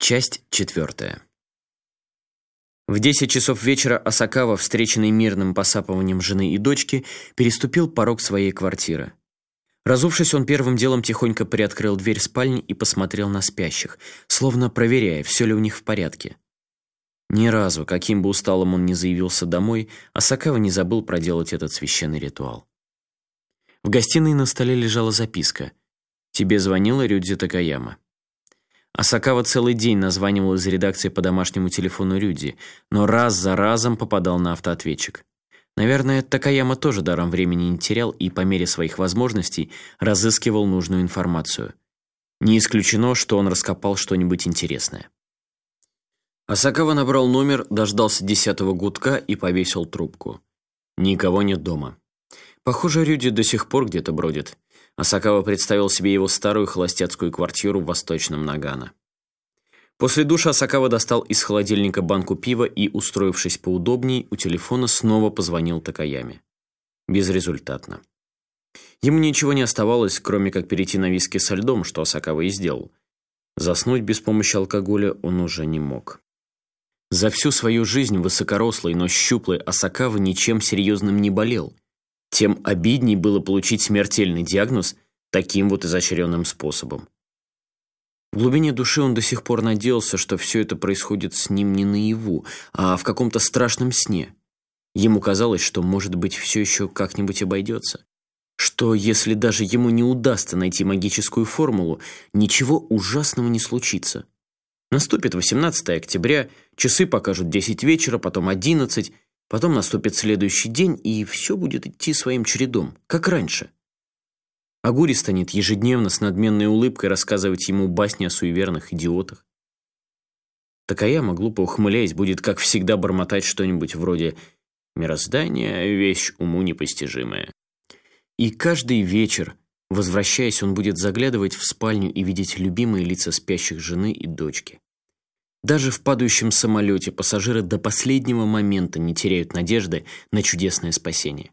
Часть 4. В 10 часов вечера Асакава, встреченный мирным посапыванием жены и дочки, переступил порог своей квартиры. Разувшись, он первым делом тихонько приоткрыл дверь спальни и посмотрел на спящих, словно проверяя, все ли у них в порядке. Ни разу, каким бы усталым он ни заявился домой, Асакава не забыл проделать этот священный ритуал. В гостиной на столе лежала записка. «Тебе звонила Рюдзи Такаяма». Асакава целый день названивал из редакции по домашнему телефону Рюдзи, но раз за разом попадал на автоответчик. Наверное, Такаяма тоже даром времени не терял и по мере своих возможностей разыскивал нужную информацию. Не исключено, что он раскопал что-нибудь интересное. Асакава набрал номер, дождался 10-го гудка и повесил трубку. Никого нет дома. Похоже, Рюдзи до сих пор где-то бродит. Асакава представил себе его старую холостяцкую квартиру в восточном Нагано. После душа Асакава достал из холодильника банку пива и, устроившись поудобней, у телефона снова позвонил Такаяме. Безрезультатно. Ему ничего не оставалось, кроме как перейти на виски со льдом, что Асакава и сделал. Заснуть без помощи алкоголя он уже не мог. За всю свою жизнь высокорослый, но щуплый Асакава ничем серьезным не болел. Тем обидней было получить смертельный диагноз таким вот изощренным способом. В глубине души он до сих пор надеялся, что все это происходит с ним не наяву, а в каком-то страшном сне. Ему казалось, что, может быть, все еще как-нибудь обойдется. Что, если даже ему не удастся найти магическую формулу, ничего ужасного не случится. Наступит 18 октября, часы покажут 10 вечера, потом 11. Потом наступит следующий день, и все будет идти своим чередом, как раньше. Агури станет ежедневно с надменной улыбкой рассказывать ему басни о суеверных идиотах. Такаяма, глупо ухмыляясь, будет, как всегда, бормотать что-нибудь вроде «Мироздание – вещь уму непостижимая». И каждый вечер, возвращаясь, он будет заглядывать в спальню и видеть любимые лица спящих жены и дочки. Даже в падающем самолете пассажиры до последнего момента не теряют надежды на чудесное спасение.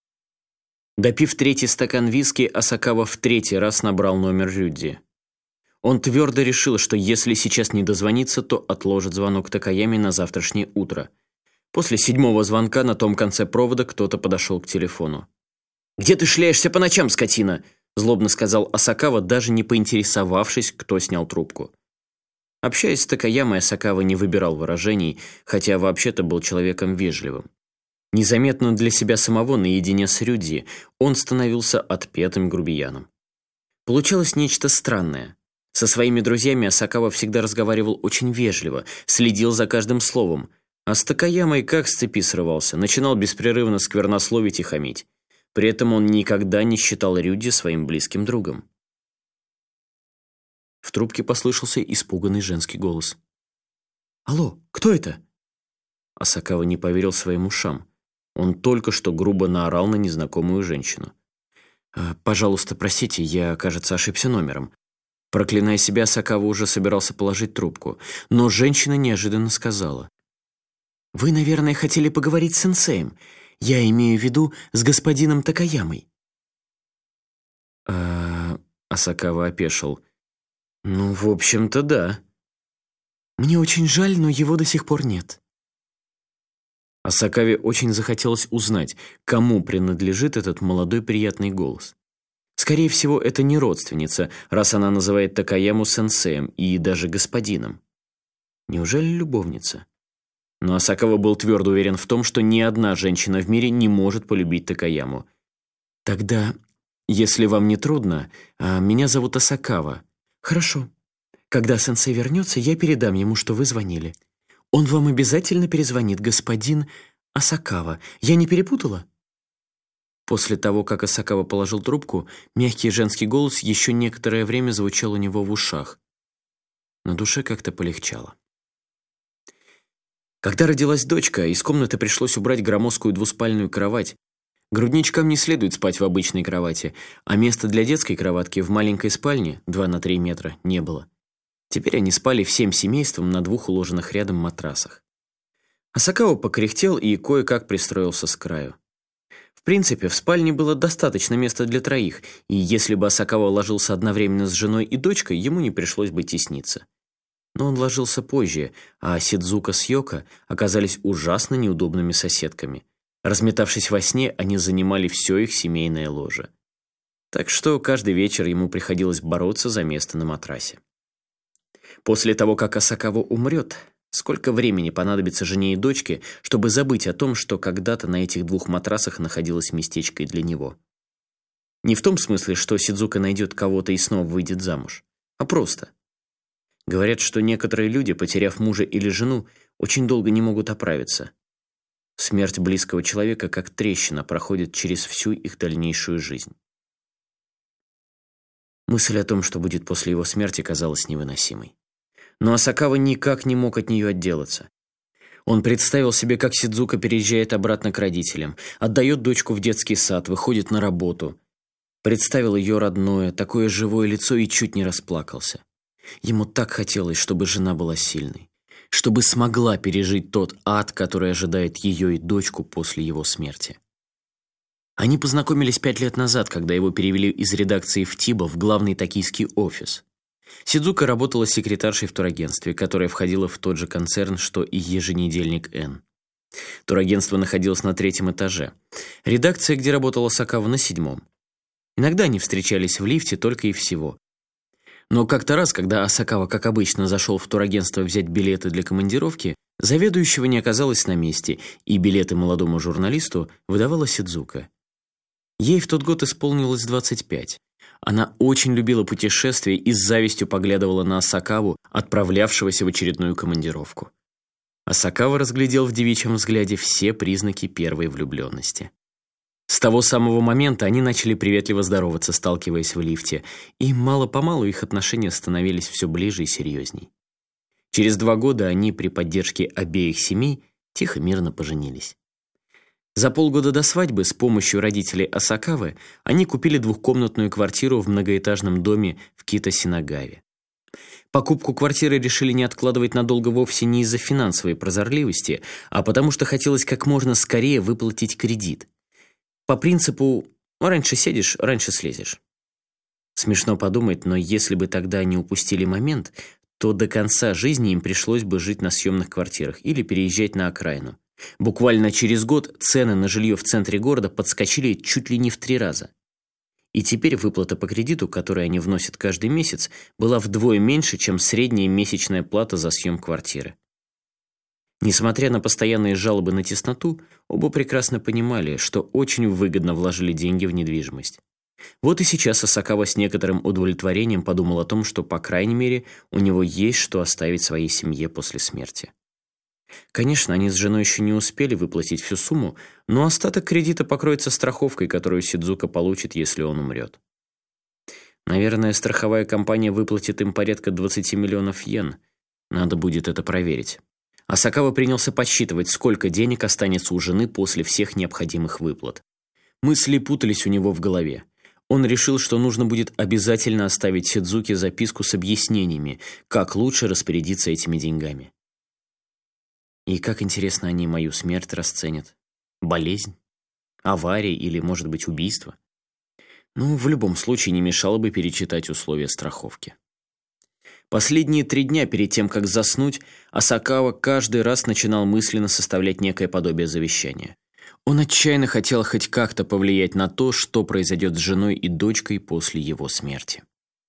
Допив 3-й стакан виски, Асакава в 3-й раз набрал номер Рюдзи. Он твердо решил, что если сейчас не дозвонится, то отложит звонок Такаяме на завтрашнее утро. После 7-го звонка на том конце провода кто-то подошел к телефону. «Где ты шляешься по ночам, скотина?» – злобно сказал Асакава, даже не поинтересовавшись, кто снял трубку. Общаясь с Такаямой, Асакава не выбирал выражений, хотя вообще-то был человеком вежливым. Незаметно для себя самого наедине с Рюдзи он становился отпетым грубияном. Получалось нечто странное. Со своими друзьями Асакава всегда разговаривал очень вежливо, следил за каждым словом, а с Такаямой как с цепи срывался, начинал беспрерывно сквернословить и хамить. При этом он никогда не считал Рюдзи своим близким другом. В трубке послышался испуганный женский голос. «Алло, кто это?» Асакава не поверил своим ушам. Он только что грубо наорал на незнакомую женщину. «Пожалуйста, простите, я, кажется, ошибся номером». Проклиная себя, Асакава уже собирался положить трубку, но женщина неожиданно сказала. «Вы, наверное, хотели поговорить с сенсеем. Я имею в виду с господином Такаямой». Асакава опешил. «Ну, в общем-то, да». «Мне очень жаль, но его до сих пор нет». Асакаве очень захотелось узнать, кому принадлежит этот молодой приятный голос. Скорее всего, это не родственница, раз она называет Такаяму сенсеем и даже господином. Неужели любовница? Но Асакава был твердо уверен в том, что ни одна женщина в мире не может полюбить Такаяму. «Тогда, если вам не трудно, меня зовут Асакава». «Хорошо. Когда сенсей вернется, я передам ему, что вы звонили. Он вам обязательно перезвонит, господин Асакава. Я не перепутала?» После того, как Асакава положил трубку, мягкий женский голос еще некоторое время звучал у него в ушах. На душе как-то полегчало. Когда родилась дочка, из комнаты пришлось убрать громоздкую двуспальную кровать. Грудничкам не следует спать в обычной кровати, а места для детской кроватки в маленькой спальне, 2 на 3 метра, не было. Теперь они спали всем семейством на 2 уложенных рядом матрасах. Асакава покряхтел и кое-как пристроился с краю. В принципе, в спальне было достаточно места для 3, и если бы Асакава ложился одновременно с женой и дочкой, ему не пришлось бы тесниться. Но он ложился позже, а Сидзука с Йоко оказались ужасно неудобными соседками. Разметавшись во сне, они занимали все их семейное ложе. Так что каждый вечер ему приходилось бороться за место на матрасе. После того, как Асакава умрет, сколько времени понадобится жене и дочке, чтобы забыть о том, что когда-то на этих двух матрасах находилось местечко и для него? Не в том смысле, что Сидзука найдет кого-то и снова выйдет замуж, а просто. Говорят, что некоторые люди, потеряв мужа или жену, очень долго не могут оправиться. Смерть близкого человека, как трещина, проходит через всю их дальнейшую жизнь. Мысль о том, что будет после его смерти, казалась невыносимой. Но Асакава никак не мог от нее отделаться. Он представил себе, как Сидзука переезжает обратно к родителям, отдает дочку в детский сад, выходит на работу. Представил ее родное, такое живое лицо и чуть не расплакался. Ему так хотелось, чтобы жена была сильной, чтобы смогла пережить тот ад, который ожидает ее и дочку после его смерти. Они познакомились 5 лет назад, когда его перевели из редакции в Тибо в главный токийский офис. Сидзука работала секретаршей в турагентстве, которое входило в тот же концерн, что и еженедельник Н. Турагентство находилось на 3-м этаже. Редакция, где работала Асакава, на 7-м. Иногда они встречались в лифте только и всего. Но как-то раз, когда Асакава, как обычно, зашел в турагентство взять билеты для командировки, заведующего не оказалось на месте, и билеты молодому журналисту выдавала Сидзука. Ей в тот год исполнилось 25. Она очень любила путешествия и с завистью поглядывала на Асакаву, отправлявшегося в очередную командировку. Асакава разглядел в девичьем взгляде все признаки первой влюбленности. С того самого момента они начали приветливо здороваться, сталкиваясь в лифте, и мало-помалу их отношения становились все ближе и серьезней. Через 2 года они при поддержке обеих семей тихо-мирно поженились. За полгода до свадьбы с помощью родителей Асакавы они купили 2-комнатную квартиру в многоэтажном доме в Кита-Синагаве. Покупку квартиры решили не откладывать надолго вовсе не из-за финансовой прозорливости, а потому что хотелось как можно скорее выплатить кредит. По принципу «раньше сядешь, раньше слезешь». Смешно подумать, но если бы тогда они упустили момент, то до конца жизни им пришлось бы жить на съемных квартирах или переезжать на окраину. Буквально через год цены на жилье в центре города подскочили чуть ли не в 3 раза. И теперь выплата по кредиту, который они вносят каждый месяц, была вдвое меньше, чем средняя месячная плата за съем квартиры. Несмотря на постоянные жалобы на тесноту, оба прекрасно понимали, что очень выгодно вложили деньги в недвижимость. Вот и сейчас Асакава с некоторым удовлетворением подумал о том, что, по крайней мере, у него есть что оставить своей семье после смерти. Конечно, они с женой еще не успели выплатить всю сумму, но остаток кредита покроется страховкой, которую Сидзука получит, если он умрет. Наверное, страховая компания выплатит им порядка 20 миллионов йен. Надо будет это проверить. Асакава принялся подсчитывать, сколько денег останется у жены после всех необходимых выплат. Мысли путались у него в голове. Он решил, что нужно будет обязательно оставить Сидзуке записку с объяснениями, как лучше распорядиться этими деньгами. И как интересно они мою смерть расценят. Болезнь? Авария или, может быть, убийство? Ну, в любом случае не мешало бы перечитать условия страховки. Последние 3 дня перед тем, как заснуть, Асакава каждый раз начинал мысленно составлять некое подобие завещания. Он отчаянно хотел хоть как-то повлиять на то, что произойдет с женой и дочкой после его смерти.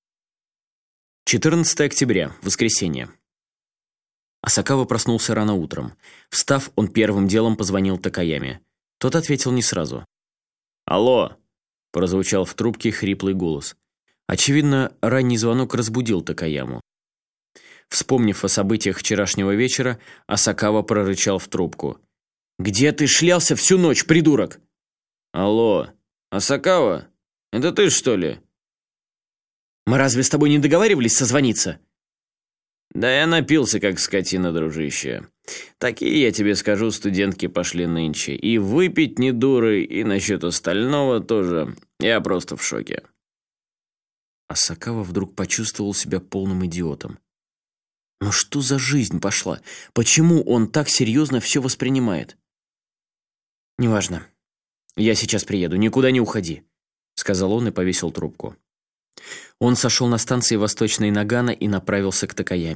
14 октября, воскресенье. Асакава проснулся рано утром. Встав, он первым делом позвонил Такаяме. Тот ответил не сразу. «Алло!» – прозвучал в трубке хриплый голос. Очевидно, ранний звонок разбудил Такаяму. Вспомнив о событиях вчерашнего вечера, Асакава прорычал в трубку. «Где ты шлялся всю ночь, придурок?» «Алло, Асакава, это ты, что ли?» «Мы разве с тобой не договаривались созвониться?» «Да я напился, как скотина, дружище. Такие, я тебе скажу, студентки пошли нынче. И выпить не дуры, и насчет остального тоже. Я просто в шоке». Асакава вдруг почувствовал себя полным идиотом. Но что за жизнь пошла? Почему он так серьезно все воспринимает? «Неважно. Я сейчас приеду. Никуда не уходи», — сказал он и повесил трубку. Он сошел на станции Восточной Нагано и направился к Такаяме.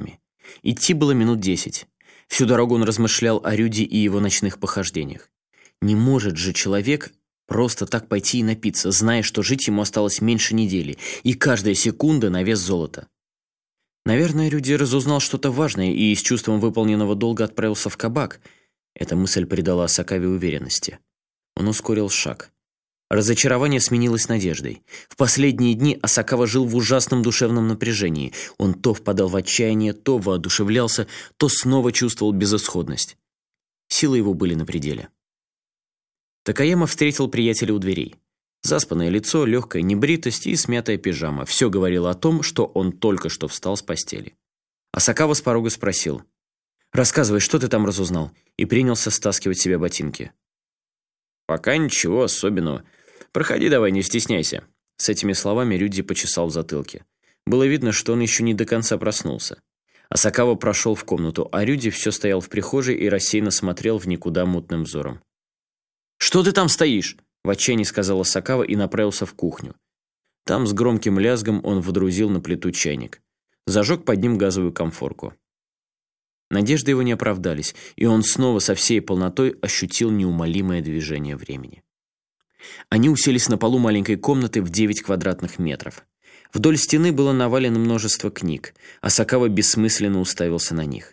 Идти было минут 10. Всю дорогу он размышлял о Рюди и его ночных похождениях. Не может же человек просто так пойти и напиться, зная, что жить ему осталось меньше недели, и каждая секунда на вес золота. Наверное, Рюди разузнал что-то важное и с чувством выполненного долга отправился в кабак. Эта мысль придала Асакаве уверенности. Он ускорил шаг. Разочарование сменилось надеждой. В последние дни Асакава жил в ужасном душевном напряжении. Он то впадал в отчаяние, то воодушевлялся, то снова чувствовал безысходность. Силы его были на пределе. Такаяма встретил приятеля у дверей. Заспанное лицо, легкая небритость и смятая пижама. Все говорило о том, что он только что встал с постели. Асакава с порога спросил: «Рассказывай, что ты там разузнал?» и принялся стаскивать с себя ботинки. «Пока ничего особенного. Проходи давай, не стесняйся». С этими словами Рюди почесал в затылке. Было видно, что он еще не до конца проснулся. Асакава прошел в комнату, а Рюди все стоял в прихожей и рассеянно смотрел в никуда мутным взором. «Что ты там стоишь?» — в отчаянии сказал Асакава и направился в кухню. Там с громким лязгом он водрузил на плиту чайник. Зажег под ним газовую конфорку. Надежды его не оправдались, и он снова со всей полнотой ощутил неумолимое движение времени. Они уселись на полу маленькой комнаты в 9 квадратных метров. Вдоль стены было навалено множество книг. Асакава бессмысленно уставился на них.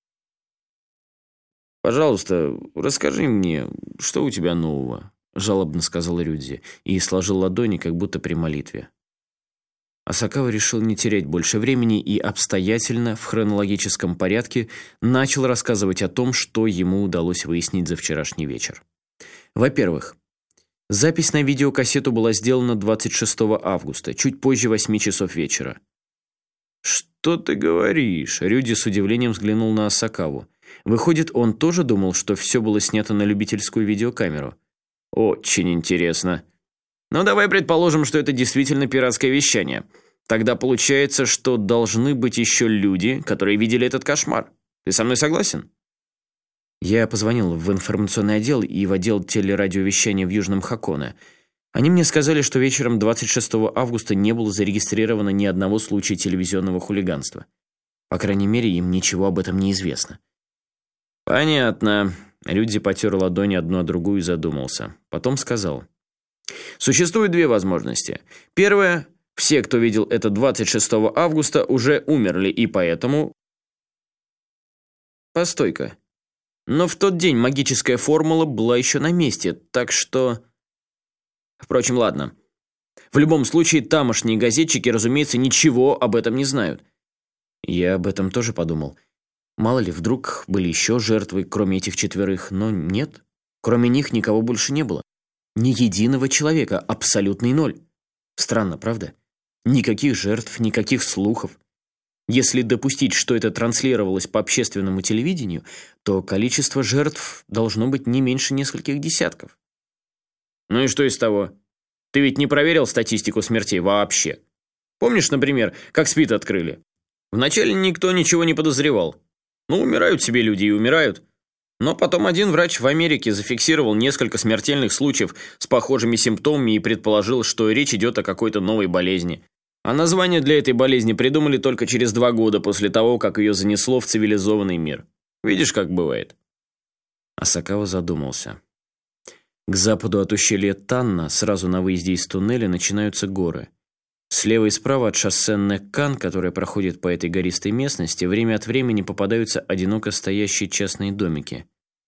«Пожалуйста, расскажи мне, что у тебя нового?» – жалобно сказал Рюди и сложил ладони, как будто при молитве. Асакава решил не терять больше времени и обстоятельно, в хронологическом порядке, начал рассказывать о том, что ему удалось выяснить за вчерашний вечер. Во-первых, запись на видеокассету была сделана 26 августа, чуть позже 8 часов вечера. «Что ты говоришь?» – Рюди с удивлением взглянул на Асакаву. Выходит, он тоже думал, что все было снято на любительскую видеокамеру. «Очень интересно. Ну, давай предположим, что это действительно пиратское вещание. Тогда получается, что должны быть еще люди, которые видели этот кошмар. Ты со мной согласен?» Я позвонил в информационный отдел и в отдел телерадиовещания в Южном Хоконе. Они мне сказали, что вечером 26 августа не было зарегистрировано ни одного случая телевизионного хулиганства. По крайней мере, им ничего об этом не известно. «Понятно». Рюди потер ладони одну о другую и задумался. Потом сказал: «Существует две возможности. Первая – все, кто видел это 26 августа, уже умерли, и поэтому…» «Постой-ка. Но в тот день магическая формула была еще на месте, так что…» «Впрочем, ладно. В любом случае, тамошние газетчики, разумеется, ничего об этом не знают». Я об этом тоже подумал. Мало ли, вдруг были еще жертвы, кроме этих 4, но нет. Кроме них никого больше не было. Ни единого человека, абсолютный 0. Странно, правда? Никаких жертв, никаких слухов. Если допустить, что это транслировалось по общественному телевидению, то количество жертв должно быть не меньше нескольких десятков. Ну и что из того? Ты ведь не проверил статистику смертей вообще. Помнишь, например, как СПИД открыли? Вначале никто ничего не подозревал. Ну, умирают себе люди и умирают. Но потом один врач в Америке зафиксировал несколько смертельных случаев с похожими симптомами и предположил, что речь идет о какой-то новой болезни. А название для этой болезни придумали только через 2 года после того, как ее занесло в цивилизованный мир. Видишь, как бывает?» Асакава задумался. К западу от ущелья Танна, сразу на выезде из туннеля, начинаются горы. Слева и справа от шоссе Неккан, которое проходит по этой гористой местности, время от времени попадаются одиноко стоящие частные домики.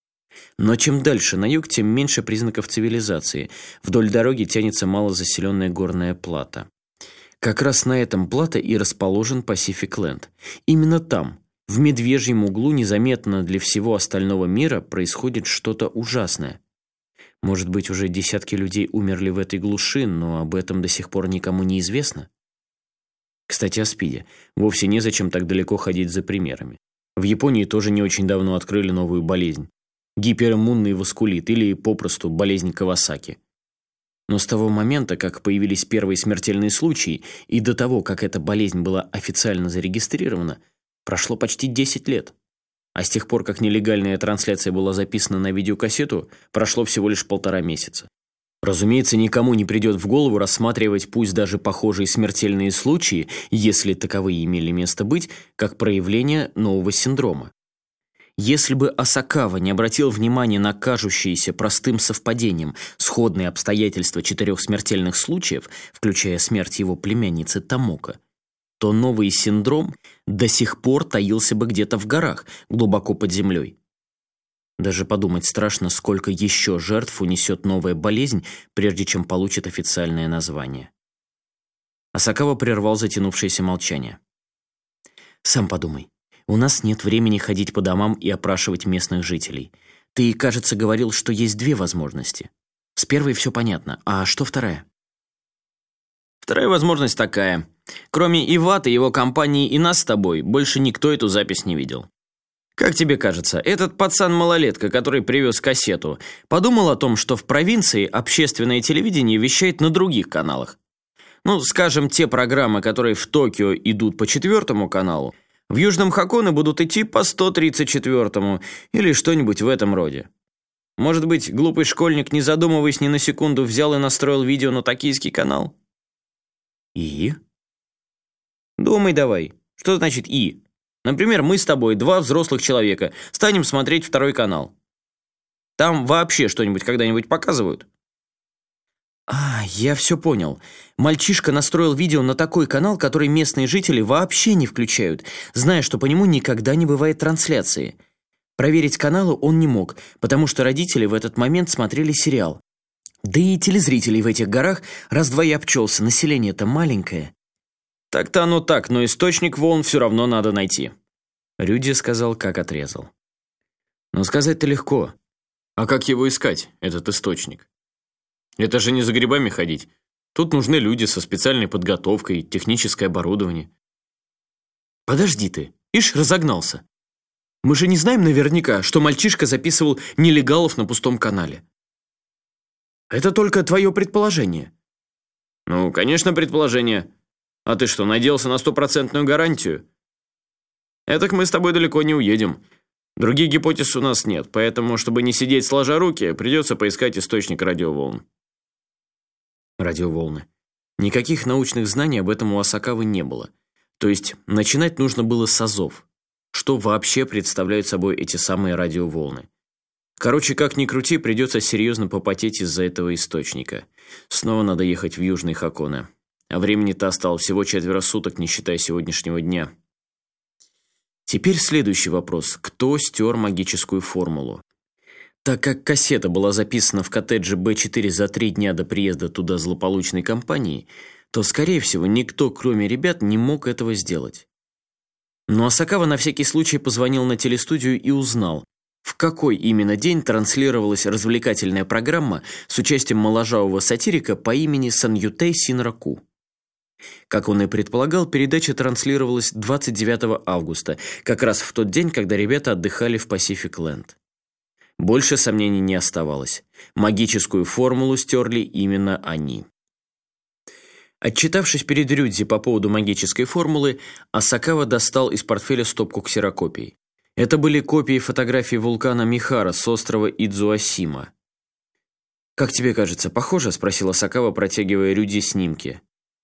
Но чем дальше на юг, тем меньше признаков цивилизации. Вдоль дороги тянется малозаселенная горная плата. Как раз на этом плато и расположен Пасифик Ленд. Именно там, в медвежьем углу, незаметно для всего остального мира, происходит что-то ужасное. Может быть, уже десятки людей умерли в этой глуши, но об этом до сих пор никому не известно? Кстати, о СПИДе. Вовсе незачем так далеко ходить за примерами. В Японии тоже не очень давно открыли новую болезнь. Гипериммунный васкулит или попросту болезнь Кавасаки. Но с того момента, как появились первые смертельные случаи, и до того, как эта болезнь была официально зарегистрирована, прошло почти 10 лет. А с тех пор, как нелегальная трансляция была записана на видеокассету, прошло всего лишь 1,5 месяца. Разумеется, никому не придет в голову рассматривать пусть даже похожие смертельные случаи, если таковые имели место быть, как проявление нового синдрома. Если бы Асакава не обратил внимания на кажущиеся простым совпадением сходные обстоятельства 4 смертельных случаев, включая смерть его племянницы Томоко, то новый синдром до сих пор таился бы где-то в горах, глубоко под землей. Даже подумать страшно, сколько еще жертв унесет новая болезнь, прежде чем получит официальное название. Асакава прервал затянувшееся молчание. «Сам подумай. У нас нет времени ходить по домам и опрашивать местных жителей. Ты, кажется, говорил, что есть 2 возможности. С первой все понятно. А что вторая?» Вторая возможность такая. Кроме Ивата, его компании и нас с тобой, больше никто эту запись не видел. Как тебе кажется, этот пацан-малолетка, который привез кассету, подумал о том, что в провинции общественное телевидение вещает на других каналах? Ну, скажем, те программы, которые в Токио идут по 4-му каналу, в Южном Хоконе будут идти по 134-му или что-нибудь в этом роде. Может быть, глупый школьник, не задумываясь ни на секунду, взял и настроил видео на токийский канал? И? Думай давай. Что значит «и»? Например, мы с тобой, 2 взрослых человека, станем смотреть 2-й канал. Там вообще что-нибудь когда-нибудь показывают? Я все понял. Мальчишка настроил видео на такой канал, который местные жители вообще не включают, зная, что по нему никогда не бывает трансляции. Проверить каналы он не мог, потому что родители в этот момент смотрели сериал. Да и телезрителей в этих горах раз-два и обчелся, население-то маленькое. Так-то оно так, но источник волн все равно надо найти. Рюди сказал, как отрезал. Но сказать-то легко. А как его искать, этот источник? Это же не за грибами ходить. Тут нужны люди со специальной подготовкой, техническое оборудование. Подожди ты, ишь, разогнался. Мы же не знаем наверняка, что мальчишка записывал нелегалов на пустом канале. Это только твое предположение. Ну, конечно, предположение. А ты что, надеялся на 100% гарантию? Этак мы с тобой далеко не уедем. Других гипотез у нас нет, поэтому, чтобы не сидеть сложа руки, придется поискать источник радиоволн. Радиоволны. Никаких научных знаний об этом у Асакавы не было. То есть начинать нужно было с азов. Что вообще представляют собой эти самые радиоволны? Короче, как ни крути, придется серьезно попотеть из-за этого источника. Снова надо ехать в Южный Хоконе. А времени-то осталось всего 4 суток, не считая сегодняшнего дня. Теперь следующий вопрос. Кто стер магическую формулу? Так как кассета была записана в коттедже Б4 за 3 дня до приезда туда злополучной компании, то, скорее всего, никто, кроме ребят, не мог этого сделать. Но Асакава на всякий случай позвонил на телестудию и узнал, в какой именно день транслировалась развлекательная программа с участием моложавого сатирика по имени Саньютей Синраку. Как он и предполагал, передача транслировалась 29 августа, как раз в тот день, когда ребята отдыхали в Пасифик-Ленд. Больше сомнений не оставалось. Магическую формулу стерли именно они. Отчитавшись перед Рюдзи по поводу магической формулы, Асакава достал из портфеля стопку ксерокопий. Это были копии фотографий вулкана Михара с острова Идзуасима. «Как тебе кажется, похоже?» – спросил Асакава, протягивая Рюдзи снимки.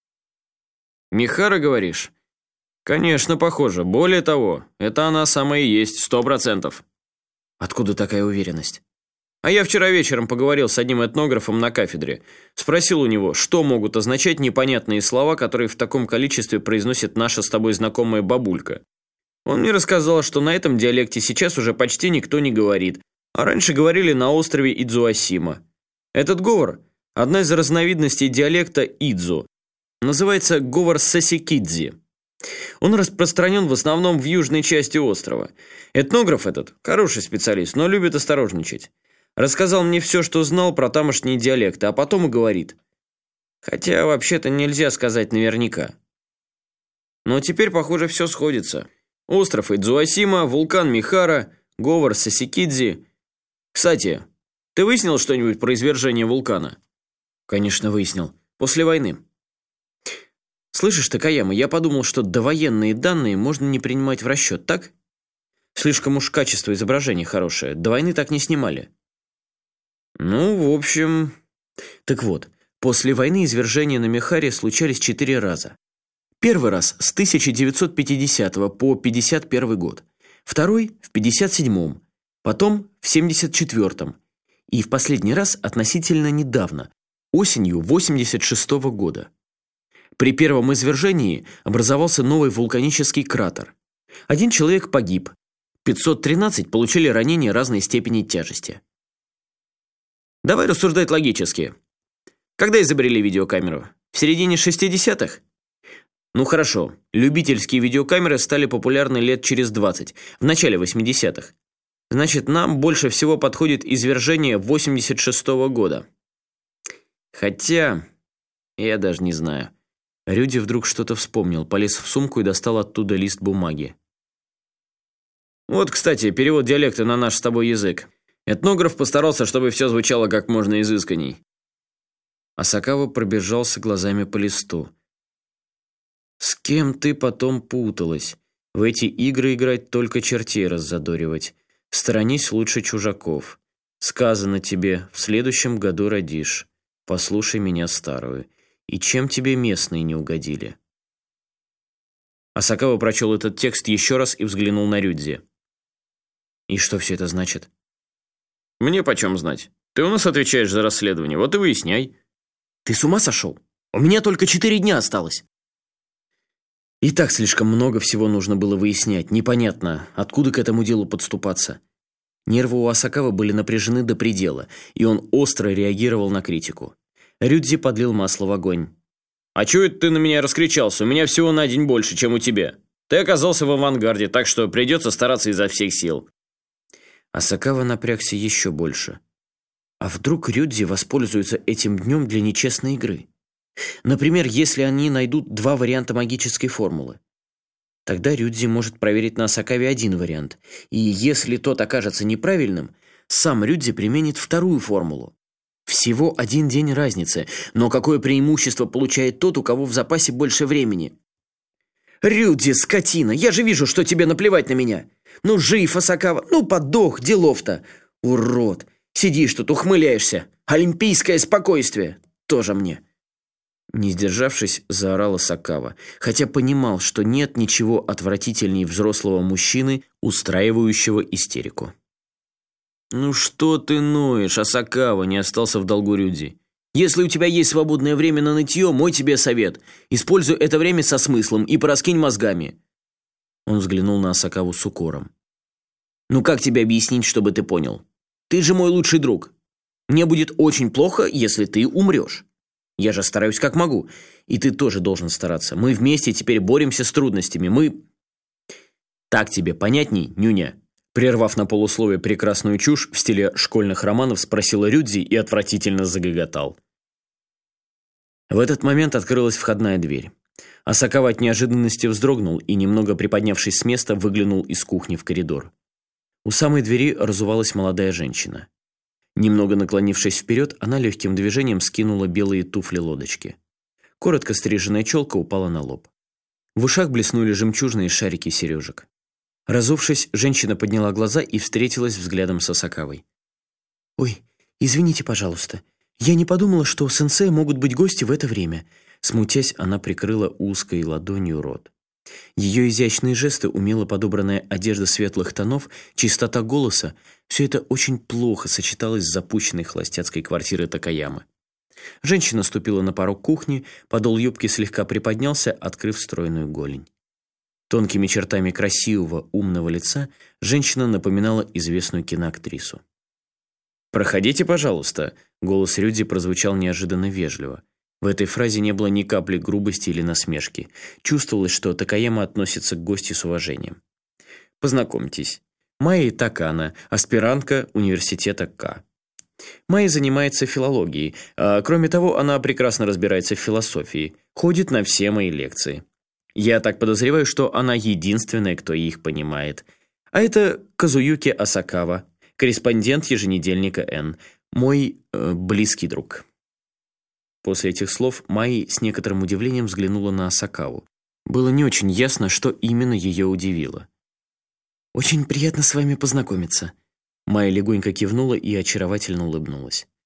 «Михара, говоришь?» «Конечно, похоже. Более того, это она самая и есть, 100%. «Откуда такая уверенность?» А я вчера вечером поговорил с одним этнографом на кафедре. Спросил у него, что могут означать непонятные слова, которые в таком количестве произносит наша с тобой знакомая бабулька. Он мне рассказал, что на этом диалекте сейчас уже почти никто не говорит, а раньше говорили на острове Идзуасима. Этот говор – одна из разновидностей диалекта идзу. Называется говор сасикидзи. Он распространен в основном в южной части острова. Этнограф этот – хороший специалист, но любит осторожничать. Рассказал мне все, что знал про тамошние диалекты, а потом и говорит. Хотя вообще-то нельзя сказать наверняка. Но теперь, похоже, все сходится. Остров Идзуасима, вулкан Михара, говор Сасикидзи. Кстати, ты выяснил что-нибудь про извержение вулкана? Конечно, выяснил. После войны. Слышишь, Такаяма, я подумал, что довоенные данные можно не принимать в расчет, так? Слишком уж качество изображения хорошее. До войны так не снимали. Ну, в общем, Так вот, после войны извержения на Мехаре случались 4 раза. Первый раз с 1950 по 51 год, второй в 57-м, потом в 74-м и в последний раз относительно недавно, осенью 86-го года. При первом извержении образовался новый вулканический кратер. 1 человек погиб, 513 получили ранения разной степени тяжести. Давай рассуждать логически. Когда изобрели видеокамеру? В середине 60-х? Ну хорошо, любительские видеокамеры стали популярны лет через 20, в начале 80-х. Значит, нам больше всего подходит извержение 86-го года. Хотя, я даже не знаю. Рюди вдруг что-то вспомнил, полез в сумку и достал оттуда лист бумаги. Вот, кстати, перевод диалекта на наш с тобой язык. Этнограф постарался, чтобы все звучало как можно изысканней. Асакава пробежался глазами по листу. С кем ты потом путалась? В эти игры играть только чертей раззадоривать. Сторонись лучше чужаков. Сказано тебе, в следующем году родишь. Послушай меня, старую. И чем тебе местные не угодили? Асакава прочел этот текст еще раз и взглянул на Рюдзи. И что все это значит? Мне почем знать? Ты у нас отвечаешь за расследование, вот и выясняй. Ты с ума сошел? У меня только 4 дня осталось. И так слишком много всего нужно было выяснять. Непонятно, откуда к этому делу подступаться. Нервы у Асакавы были напряжены до предела, и он остро реагировал на критику. Рюдзи подлил масло в огонь. «А чего это ты на меня раскричался? У меня всего на день больше, чем у тебя. Ты оказался в авангарде, так что придется стараться изо всех сил». Асакава напрягся еще больше. А вдруг Рюдзи воспользуется этим днем для нечестной игры? Например, если они найдут 2 варианта магической формулы. Тогда Рюдзи может проверить на Асакаве 1 вариант, и если тот окажется неправильным, сам Рюдзи применит 2 формулу. Всего 1 день разницы, но какое преимущество получает тот, у кого в запасе больше времени? «Рюдзи, скотина, я же вижу, что тебе наплевать на меня. Ну, жив, Асакава, ну, подох, делов-то. Урод, сидишь тут, ухмыляешься. Олимпийское спокойствие. Тоже мне». Не сдержавшись, заорал Асакава, хотя понимал, что нет ничего отвратительней взрослого мужчины, устраивающего истерику. «Ну что ты ноешь, Асакава?» — не остался в долгу Рюдзи. «Если у тебя есть свободное время на нытье, мой тебе совет. Используй это время со смыслом и пораскинь мозгами». Он взглянул на Асакаву с укором. «Ну как тебе объяснить, чтобы ты понял? Ты же мой лучший друг. Мне будет очень плохо, если ты умрешь. Я же стараюсь как могу, и ты тоже должен стараться. Мы вместе теперь боремся с трудностями. Мы...» «Так тебе понятней, нюня?» Прервав на полусловие прекрасную чушь в стиле школьных романов, спросила Рюдзи и отвратительно загоготал. В этот момент открылась входная дверь. Асакава от неожиданности вздрогнул и, немного приподнявшись с места, выглянул из кухни в коридор. У самой двери разувалась молодая женщина. Немного наклонившись вперед, она легким движением скинула белые туфли-лодочки. Коротко стриженная челка упала на лоб. В ушах блеснули жемчужные шарики сережек. Разувшись, женщина подняла глаза и встретилась взглядом с Асакавой. «Ой, извините, пожалуйста. Я не подумала, что у сенсея могут быть гости в это время». Смутясь, она прикрыла узкой ладонью рот. Ее изящные жесты, умело подобранная одежда светлых тонов, чистота голоса – все это очень плохо сочеталось с запущенной холостяцкой квартирой Такаямы. Женщина ступила на порог кухни, подол юбки слегка приподнялся, открыв стройную голень. Тонкими чертами красивого, умного лица женщина напоминала известную киноактрису. «Проходите, пожалуйста», — голос Рюдзи прозвучал неожиданно вежливо. В этой фразе не было ни капли грубости или насмешки. Чувствовалось, что Такаяма относится к гостю с уважением. «Познакомьтесь. Майи Такана, аспирантка университета К. Майя занимается филологией. Кроме того, она прекрасно разбирается в философии, ходит на все мои лекции. Я так подозреваю, что она единственная, кто их понимает. А это Казуюки Асакава, корреспондент еженедельника Н, мой близкий друг». После этих слов Майи с некоторым удивлением взглянула на Асакаву. Было не очень ясно, что именно ее удивило. «Очень приятно с вами познакомиться». Майя легонько кивнула и очаровательно улыбнулась.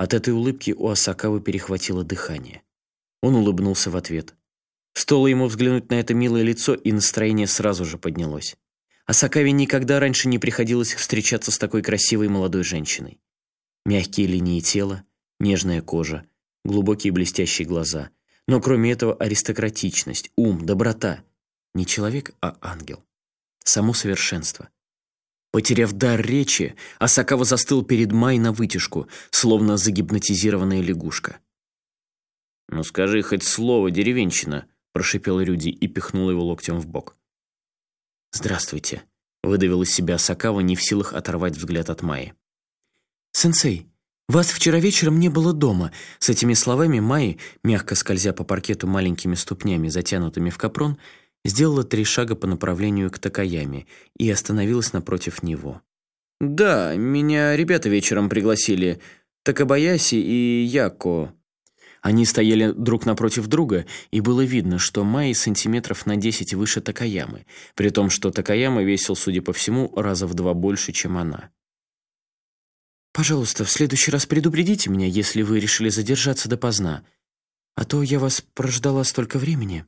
От этой улыбки у Асакавы перехватило дыхание. Он улыбнулся в ответ. Стоило ему взглянуть на это милое лицо, и настроение сразу же поднялось. Асакаве никогда раньше не приходилось встречаться с такой красивой молодой женщиной. Мягкие линии тела, нежная кожа, глубокие блестящие глаза. Но кроме этого аристократичность, ум, доброта. Не человек, а ангел. Само совершенство. Потеряв дар речи, Асакава застыл перед Май на вытяжку, словно загипнотизированная лягушка. «Ну скажи хоть слово, деревенщина», – прошипел Рюди и пихнул его локтем в бок. «Здравствуйте», – выдавил из себя Асакава, не в силах оторвать взгляд от Майи. «Сенсей, вас вчера вечером не было дома». С этими словами Майи, мягко скользя по паркету маленькими ступнями, затянутыми в капрон, сделала 3 шага по направлению к Такаяме и остановилась напротив него. «Да, меня ребята вечером пригласили. Такабаяси и Яко». Они стояли друг напротив друга, и было видно, что Майи сантиметров на 10 выше Такаямы, при том, что Такаяма весил, судя по всему, раза в 2 больше, чем она. «Пожалуйста, в следующий раз предупредите меня, если вы решили задержаться допоздна, а то я вас прождала столько времени».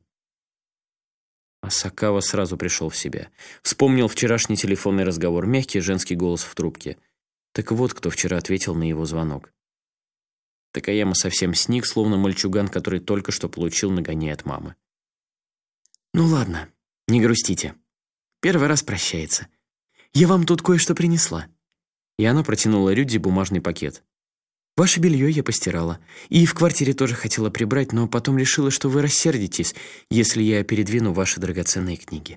Асакава сразу пришел в себя. Вспомнил вчерашний телефонный разговор, мягкий женский голос в трубке. Так вот, кто вчера ответил на его звонок. Такаяма совсем сник, словно мальчуган, который только что получил нагоняй от мамы. «Ну ладно, не грустите. Первый раз прощается. Я вам тут кое-что принесла». И она протянула Рюди бумажный пакет. «Ваше белье я постирала. И в квартире тоже хотела прибрать, но потом решила, что вы рассердитесь, если я передвину ваши драгоценные книги».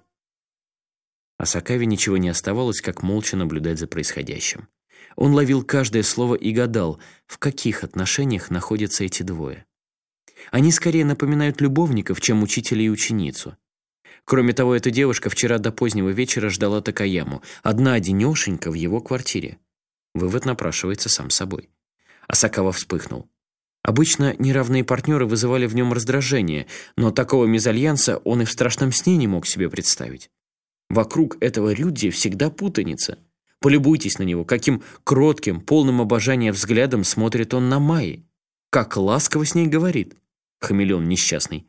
Асакаве ничего не оставалось, как молча наблюдать за происходящим. Он ловил каждое слово и гадал, в каких отношениях находятся эти двое. Они скорее напоминают любовников, чем учителя и ученицу. Кроме того, эта девушка вчера до позднего вечера ждала Такаяму, одна-одинешенька в его квартире. Вывод напрашивается сам собой. Асакава вспыхнул. Обычно неравные партнеры вызывали в нем раздражение, но такого мезальянса он и в страшном сне не мог себе представить. Вокруг этого Рюди всегда путаница. Полюбуйтесь на него, каким кротким, полным обожания взглядом смотрит он на Майи. Как ласково с ней говорит. Хамелеон несчастный.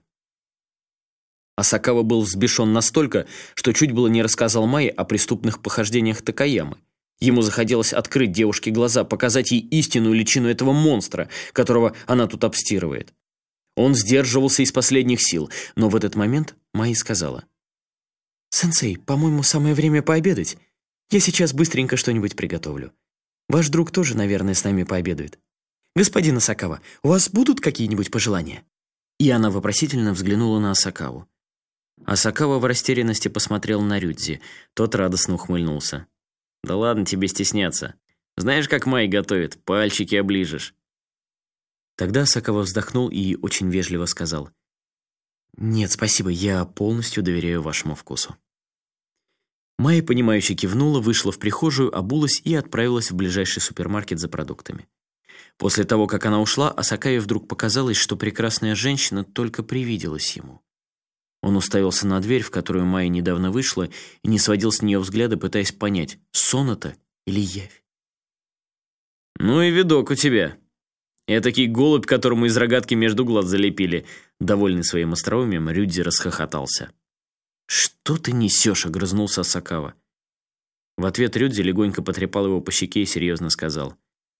Асакава был взбешен настолько, что чуть было не рассказал Майе о преступных похождениях Такаямы. Ему захотелось открыть девушке глаза, показать ей истинную личину этого монстра, которого она тут обстирывает. Он сдерживался из последних сил, но в этот момент Майя сказала: «Сенсей, по-моему, самое время пообедать. Я сейчас быстренько что-нибудь приготовлю. Ваш друг тоже, наверное, с нами пообедает. Господин Асакава, у вас будут какие-нибудь пожелания?» И она вопросительно взглянула на Асакаву. Асакава в растерянности посмотрел на Рюдзи. Тот радостно ухмыльнулся. «Да ладно тебе стесняться. Знаешь, как Май готовит? Пальчики оближешь». Тогда Асакава вздохнул и очень вежливо сказал: «Нет, спасибо, я полностью доверяю вашему вкусу». Майя, понимающе кивнула, вышла в прихожую, обулась и отправилась в ближайший супермаркет за продуктами. После того, как она ушла, Асакаве вдруг показалось, что прекрасная женщина только привиделась ему. Он уставился на дверь, в которую Майя недавно вышла, и не сводил с нее взгляда, пытаясь понять, сон это или явь. «Ну и видок у тебя. Этакий голубь, которому из рогатки между глаз залепили». Довольный своим остроумием, Рюдзи расхохотался. «Что ты несешь?» — огрызнулся Асакава. В ответ Рюдзи легонько потрепал его по щеке и серьезно сказал: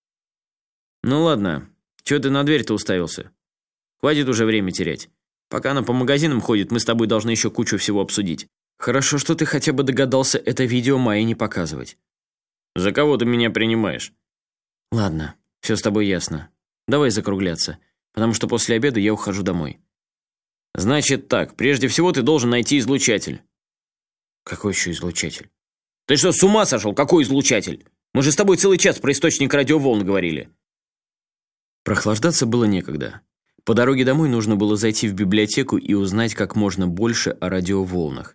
«Ну ладно, чего ты на дверь-то уставился? Хватит уже время терять. Пока она по магазинам ходит, мы с тобой должны еще кучу всего обсудить. Хорошо, что ты хотя бы догадался это видео Майе не показывать». «За кого ты меня принимаешь?» «Ладно, все с тобой ясно. Давай закругляться, потому что после обеда я ухожу домой». «Значит так, прежде всего ты должен найти излучатель». «Какой еще излучатель?» «Ты что, с ума сошел? Какой излучатель? Мы же с тобой целый час про источник радиоволн говорили». Прохлаждаться было некогда. По дороге домой нужно было зайти в библиотеку и узнать как можно больше о радиоволнах.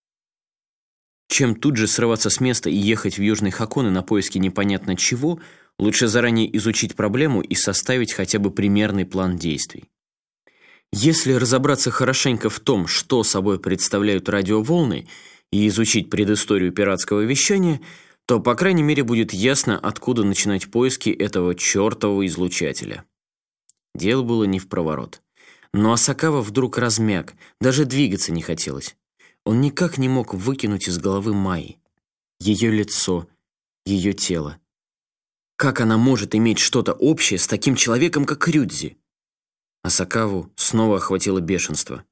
Чем тут же срываться с места и ехать в Южный Хокконе на поиски непонятно чего, лучше заранее изучить проблему и составить хотя бы примерный план действий. Если разобраться хорошенько в том, что собой представляют радиоволны, и изучить предысторию пиратского вещания, то, по крайней мере, будет ясно, откуда начинать поиски этого чертового излучателя. Дело было не впроворот. Но Асакава вдруг размяк, даже двигаться не хотелось. Он никак не мог выкинуть из головы Майи. Ее лицо, ее тело. Как она может иметь что-то общее с таким человеком, как Рюдзи? Асакаву снова охватило бешенство.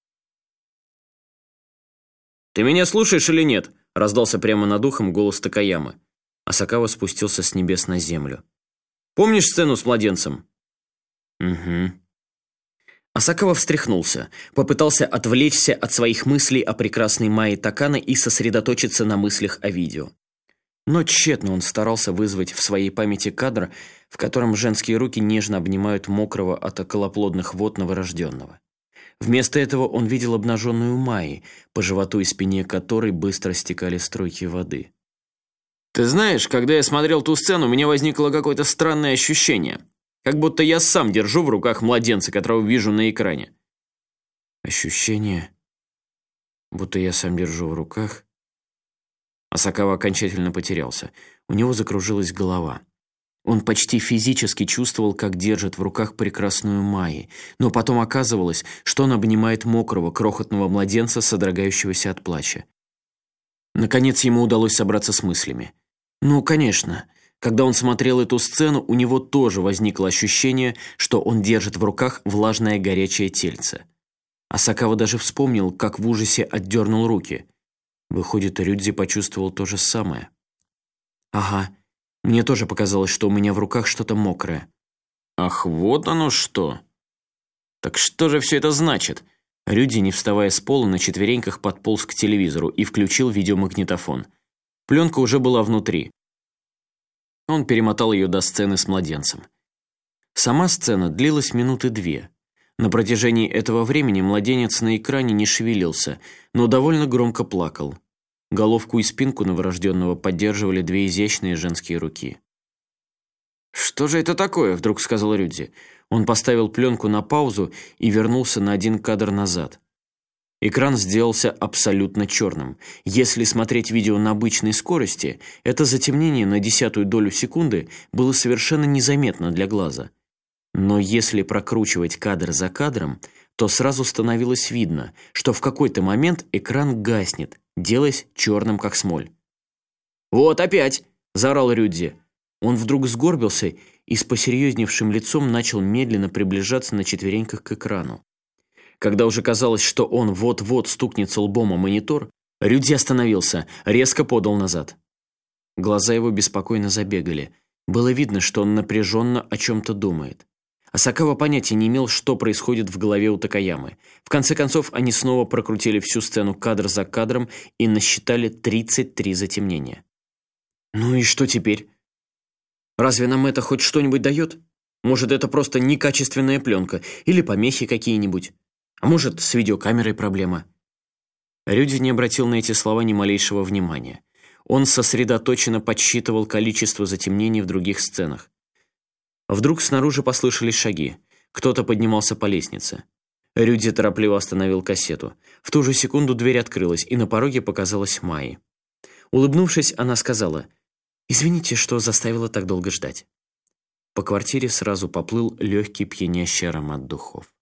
«Ты меня слушаешь или нет?» — раздался прямо над ухом голос Такаямы. Асакава спустился с небес на землю. «Помнишь сцену с младенцем?» «Угу». Асакава встряхнулся, попытался отвлечься от своих мыслей о прекрасной Майе Такано и сосредоточиться на мыслях о видео. Но тщетно он старался вызвать в своей памяти кадр, в котором женские руки нежно обнимают мокрого от околоплодных вод новорожденного. Вместо этого он видел обнаженную Майи, по животу и спине которой быстро стекали струйки воды. «Ты знаешь, когда я смотрел ту сцену, у меня возникло какое-то странное ощущение. Как будто я сам держу в руках младенца, которого вижу на экране». «Ощущение, будто я сам держу в руках?» Асакава окончательно потерялся. У него закружилась голова. Он почти физически чувствовал, как держит в руках прекрасную Майи, но потом оказывалось, что он обнимает мокрого, крохотного младенца, содрогающегося от плача. Наконец ему удалось собраться с мыслями. Ну, конечно, когда он смотрел эту сцену, у него тоже возникло ощущение, что он держит в руках влажное горячее тельце. Асакава даже вспомнил, как в ужасе отдернул руки. Выходит, Рюдзи почувствовал то же самое. «Ага, мне тоже показалось, что у меня в руках что-то мокрое». «Ах, вот оно что! Так что же все это значит?» Рюдзи, не вставая с пола, на четвереньках подполз к телевизору и включил видеомагнитофон. Пленка уже была внутри. Он перемотал ее до сцены с младенцем. Сама сцена длилась минуты 2. На протяжении этого времени младенец на экране не шевелился, но довольно громко плакал. Головку и спинку новорожденного поддерживали 2 изящные женские руки. «Что же это такое?» – вдруг сказал Рюдзи. Он поставил пленку на паузу и вернулся на 1 кадр назад. Экран сделался абсолютно черным. Если смотреть видео на обычной скорости, это затемнение на 0,1 долю секунды было совершенно незаметно для глаза. Но если прокручивать кадр за кадром, то сразу становилось видно, что в какой-то момент экран гаснет, делаясь черным, как смоль. «Вот опять!» – заорал Рюдзи. Он вдруг сгорбился и с посерьезневшим лицом начал медленно приближаться на четвереньках к экрану. Когда уже казалось, что он вот-вот стукнется лбом о монитор, Рюдзи остановился, резко подал назад. Глаза его беспокойно забегали. Было видно, что он напряженно о чем-то думает. Асакава понятия не имел, что происходит в голове у Такаямы. В конце концов, они снова прокрутили всю сцену кадр за кадром и насчитали 33 затемнения. «Ну и что теперь? Разве нам это хоть что-нибудь дает? Может, это просто некачественная пленка или помехи какие-нибудь? А может, с видеокамерой проблема?» Рюдзи не обратил на эти слова ни малейшего внимания. Он сосредоточенно подсчитывал количество затемнений в других сценах. Вдруг снаружи послышались шаги. Кто-то поднимался по лестнице. Рюдзи торопливо остановил кассету. В ту же секунду дверь открылась, и на пороге показалась Майи. Улыбнувшись, она сказала: «Извините, что заставила так долго ждать». По квартире сразу поплыл легкий пьянящий аромат духов.